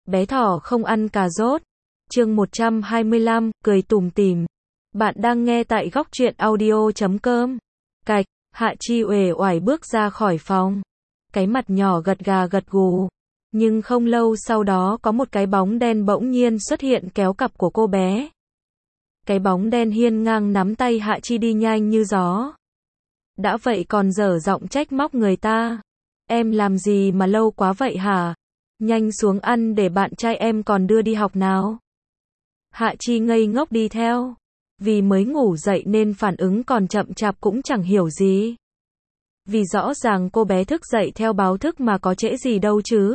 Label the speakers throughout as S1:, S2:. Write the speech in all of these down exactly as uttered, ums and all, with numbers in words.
S1: Bé thỏ không ăn cà rốt. Chương một trăm hai mươi lăm, cười tủm tỉm. Bạn đang nghe tại góc truyện audio chấm com. Cạch, Hạ Chi uể oải bước ra khỏi phòng. Cái mặt nhỏ gật gà gật gù. Nhưng không lâu sau đó có một cái bóng đen bỗng nhiên xuất hiện kéo cặp của cô bé. Cái bóng đen hiên ngang nắm tay Hạ Chi đi nhanh như gió. Đã vậy còn dở giọng trách móc người ta. Em làm gì mà lâu quá vậy hả? Nhanh xuống ăn để bạn trai em còn đưa đi học nào. Hạ Chi ngây ngốc đi theo. Vì mới ngủ dậy nên phản ứng còn chậm chạp cũng chẳng hiểu gì. Vì rõ ràng cô bé thức dậy theo báo thức mà có trễ gì đâu chứ.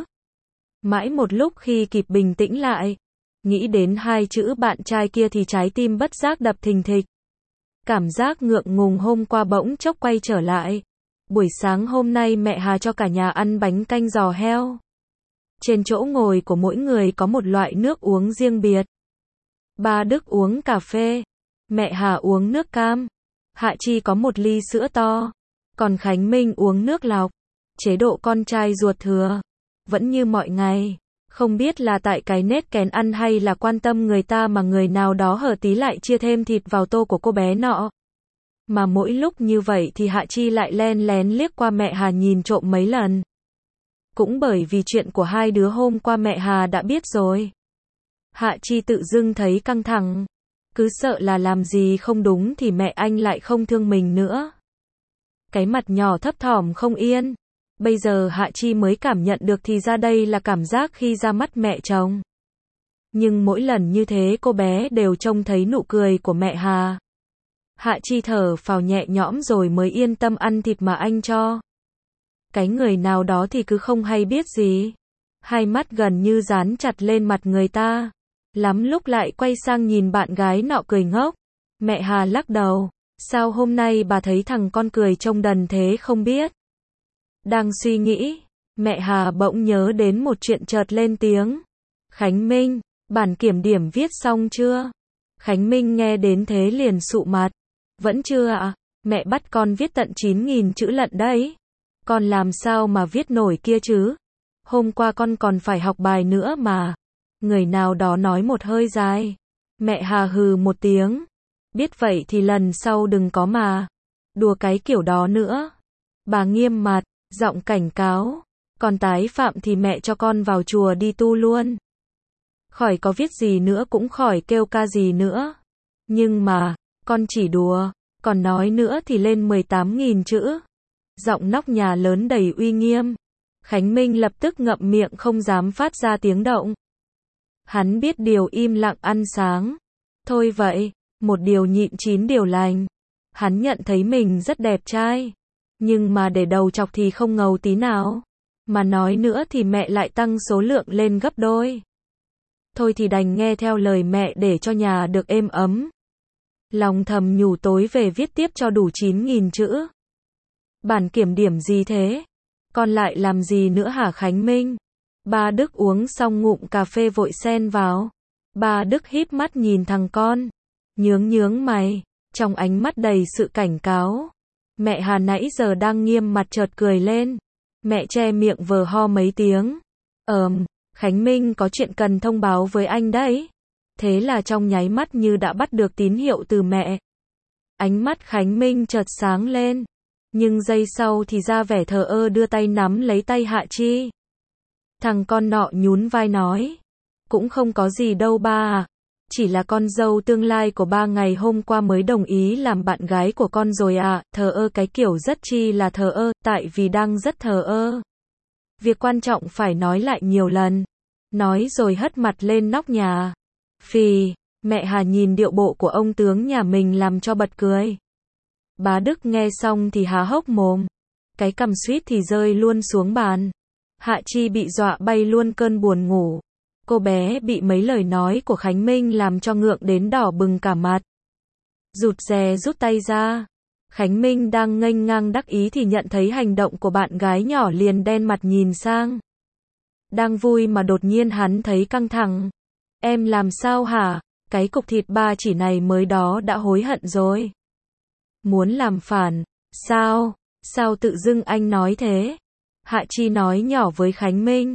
S1: Mãi một lúc khi kịp bình tĩnh lại, nghĩ đến hai chữ bạn trai kia thì trái tim bất giác đập thình thịch. Cảm giác ngượng ngùng hôm qua bỗng chốc quay trở lại. Buổi sáng hôm nay mẹ Hà cho cả nhà ăn bánh canh giò heo. Trên chỗ ngồi của mỗi người có một loại nước uống riêng biệt. Ba Đức uống cà phê, mẹ Hà uống nước cam, Hạ Chi có một ly sữa to, còn Khánh Minh uống nước lọc. Chế độ con trai ruột thừa, vẫn như mọi ngày. Không biết là tại cái nết kén ăn hay là quan tâm người ta mà người nào đó hở tí lại chia thêm thịt vào tô của cô bé nọ. Mà mỗi lúc như vậy thì Hạ Chi lại len lén liếc qua mẹ Hà nhìn trộm mấy lần. Cũng bởi vì chuyện của hai đứa hôm qua mẹ Hà đã biết rồi. Hạ Chi tự dưng thấy căng thẳng. Cứ sợ là làm gì không đúng thì mẹ anh lại không thương mình nữa. Cái mặt nhỏ thấp thỏm không yên. Bây giờ Hạ Chi mới cảm nhận được thì ra đây là cảm giác khi ra mắt mẹ chồng. Nhưng mỗi lần như thế cô bé đều trông thấy nụ cười của mẹ Hà. Hạ Chi thở phào nhẹ nhõm rồi mới yên tâm ăn thịt mà anh cho. Cái người nào đó thì cứ không hay biết gì. Hai mắt gần như dán chặt lên mặt người ta. Lắm lúc lại quay sang nhìn bạn gái nọ cười ngốc. Mẹ Hà lắc đầu. Sao hôm nay bà thấy thằng con cười trông đần thế không biết? Đang suy nghĩ, mẹ Hà bỗng nhớ đến một chuyện chợt lên tiếng. Khánh Minh, bản kiểm điểm viết xong chưa? Khánh Minh nghe đến thế liền sụ mặt. Vẫn chưa ạ, à? Mẹ bắt con viết tận chín nghìn chữ lận đấy. Con làm sao mà viết nổi kia chứ? Hôm qua con còn phải học bài nữa mà. Người nào đó nói một hơi dài. Mẹ Hà hừ một tiếng. Biết vậy thì lần sau đừng có mà đùa cái kiểu đó nữa. Bà nghiêm mặt, giọng cảnh cáo. Còn tái phạm thì mẹ cho con vào chùa đi tu luôn. Khỏi có viết gì nữa cũng khỏi kêu ca gì nữa. Nhưng mà, con chỉ đùa, còn nói nữa thì lên mười tám nghìn chữ. Giọng nóc nhà lớn đầy uy nghiêm. Khánh Minh lập tức ngậm miệng không dám phát ra tiếng động. Hắn biết điều im lặng ăn sáng. Thôi vậy, một điều nhịn chín điều lành. Hắn nhận thấy mình rất đẹp trai. Nhưng mà để đầu chọc thì không ngầu tí nào. Mà nói nữa thì mẹ lại tăng số lượng lên gấp đôi. Thôi thì đành nghe theo lời mẹ để cho nhà được êm ấm. Lòng thầm nhủ tối về viết tiếp cho đủ chín nghìn chữ. Bản kiểm điểm gì thế? Con lại làm gì nữa hả Khánh Minh? Ba Đức uống xong ngụm cà phê vội xen vào. Ba Đức híp mắt nhìn thằng con. Nhướng nhướng mày, trong ánh mắt đầy sự cảnh cáo. Mẹ Hà nãy giờ đang nghiêm mặt chợt cười lên. Mẹ che miệng vờ ho mấy tiếng. Ờm, Khánh Minh có chuyện cần thông báo với anh đấy. Thế là trong nháy mắt như đã bắt được tín hiệu từ mẹ. Ánh mắt Khánh Minh chợt sáng lên. Nhưng giây sau thì ra vẻ thờ ơ đưa tay nắm lấy tay Hạ Chi. Thằng con nọ nhún vai nói. Cũng không có gì đâu ba à. Chỉ là con dâu tương lai của ba ngày hôm qua mới đồng ý làm bạn gái của con rồi à. Thờ ơ cái kiểu rất chi là thờ ơ, tại vì đang rất thờ ơ. Việc quan trọng phải nói lại nhiều lần. Nói rồi hất mặt lên nóc nhà. Phì, mẹ Hà nhìn điệu bộ của ông tướng nhà mình làm cho bật cười. Bá Đức nghe xong thì há hốc mồm. Cái cằm suýt thì rơi luôn xuống bàn. Hạ Chi bị dọa bay luôn cơn buồn ngủ. Cô bé bị mấy lời nói của Khánh Minh làm cho ngượng đến đỏ bừng cả mặt. Rụt rè rút tay ra. Khánh Minh đang nghênh ngang đắc ý thì nhận thấy hành động của bạn gái nhỏ liền đen mặt nhìn sang. Đang vui mà đột nhiên hắn thấy căng thẳng. Em làm sao hả? Cái cục thịt ba chỉ này mới đó đã hối hận rồi. Muốn làm phản. Sao? Sao tự dưng anh nói thế? Hạ Chi nói nhỏ với Khánh Minh.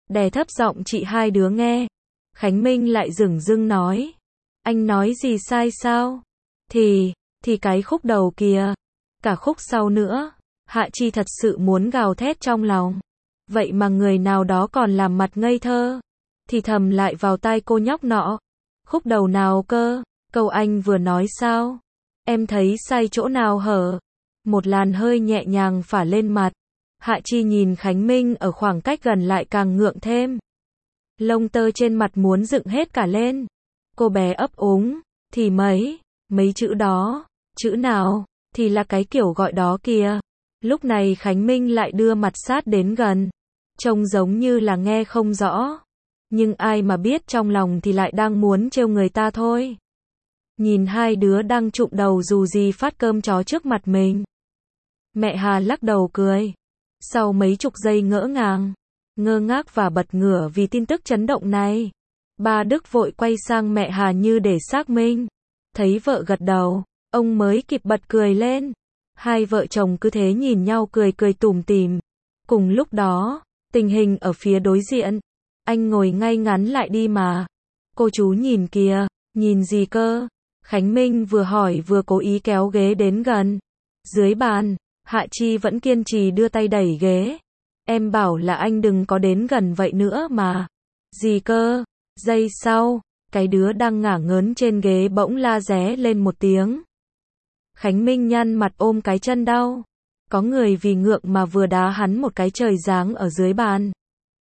S1: Đè thấp giọng chị hai đứa nghe. Khánh Minh lại dửng dưng nói. Anh nói gì sai sao? Thì, thì cái khúc đầu kìa. Cả khúc sau nữa. Hạ Chi thật sự muốn gào thét trong lòng. Vậy mà người nào đó còn làm mặt ngây thơ. Thì thầm lại vào tai cô nhóc nọ. Khúc đầu nào cơ? Câu anh vừa nói sao? Em thấy sai chỗ nào hở? Một làn hơi nhẹ nhàng phả lên mặt. Hạ Chi nhìn Khánh Minh ở khoảng cách gần lại càng ngượng thêm. Lông tơ trên mặt muốn dựng hết cả lên. Cô bé ấp úng. Thì mấy, mấy chữ đó. Chữ nào? Thì là cái kiểu gọi đó kìa. Lúc này Khánh Minh lại đưa mặt sát đến gần. Trông giống như là nghe không rõ. Nhưng ai mà biết trong lòng thì lại đang muốn trêu người ta thôi. Nhìn hai đứa đang trụm đầu dù gì phát cơm chó trước mặt mình. Mẹ Hà lắc đầu cười. Sau mấy chục giây ngỡ ngàng, ngơ ngác và bật ngửa vì tin tức chấn động này, ba Đức vội quay sang mẹ Hà như để xác minh. Thấy vợ gật đầu, ông mới kịp bật cười lên. Hai vợ chồng cứ thế nhìn nhau cười cười tủm tỉm. Cùng lúc đó, tình hình ở phía đối diện, anh ngồi ngay ngắn lại đi mà. Cô chú nhìn kìa, nhìn gì cơ? Khánh Minh vừa hỏi vừa cố ý kéo ghế đến gần. Dưới bàn, Hạ Chi vẫn kiên trì đưa tay đẩy ghế. Em bảo là anh đừng có đến gần vậy nữa mà. Gì cơ? Giây sau, cái đứa đang ngả ngớn trên ghế bỗng la ré lên một tiếng. Khánh Minh nhăn mặt ôm cái chân đau. Có người vì ngượng mà vừa đá hắn một cái trời giáng ở dưới bàn.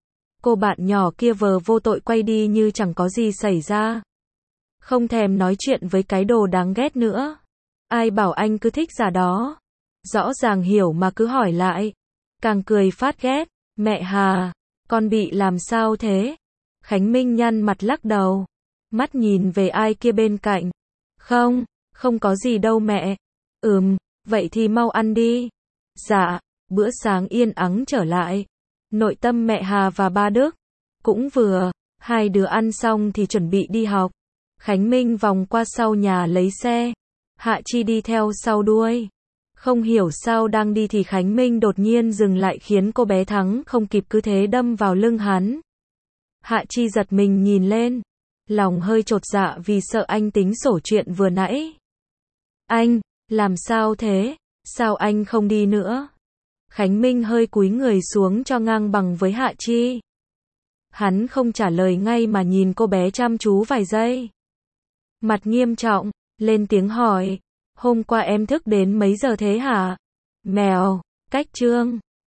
S1: Cô bạn nhỏ kia vờ vô tội quay đi như chẳng có gì xảy ra. Không thèm nói chuyện với cái đồ đáng ghét nữa. Ai bảo anh cứ thích giả đó. Rõ ràng hiểu mà cứ hỏi lại. Càng cười phát ghét. Mẹ Hà, con bị làm sao thế? Khánh Minh nhăn mặt lắc đầu. Mắt nhìn về ai kia bên cạnh. Không, không có gì đâu mẹ. Ừm, vậy thì mau ăn đi. Dạ, bữa sáng yên ắng trở lại. Nội tâm mẹ Hà và ba Đức cũng vừa, hai đứa ăn xong thì chuẩn bị đi học. Khánh Minh vòng qua sau nhà lấy xe. Hạ Chi đi theo sau đuôi. Không hiểu sao đang đi thì Khánh Minh đột nhiên dừng lại khiến cô bé Thắng không kịp cứ thế đâm vào lưng hắn. Hạ Chi giật mình nhìn lên. Lòng hơi chột dạ vì sợ anh tính sổ chuyện vừa nãy. Anh, làm sao thế? Sao anh không đi nữa? Khánh Minh hơi cúi người xuống cho ngang bằng với Hạ Chi. Hắn không trả lời ngay mà nhìn cô bé chăm chú vài giây. Mặt nghiêm trọng, lên tiếng hỏi. Hôm qua em thức đến mấy giờ thế hả? Mèo, cách trương.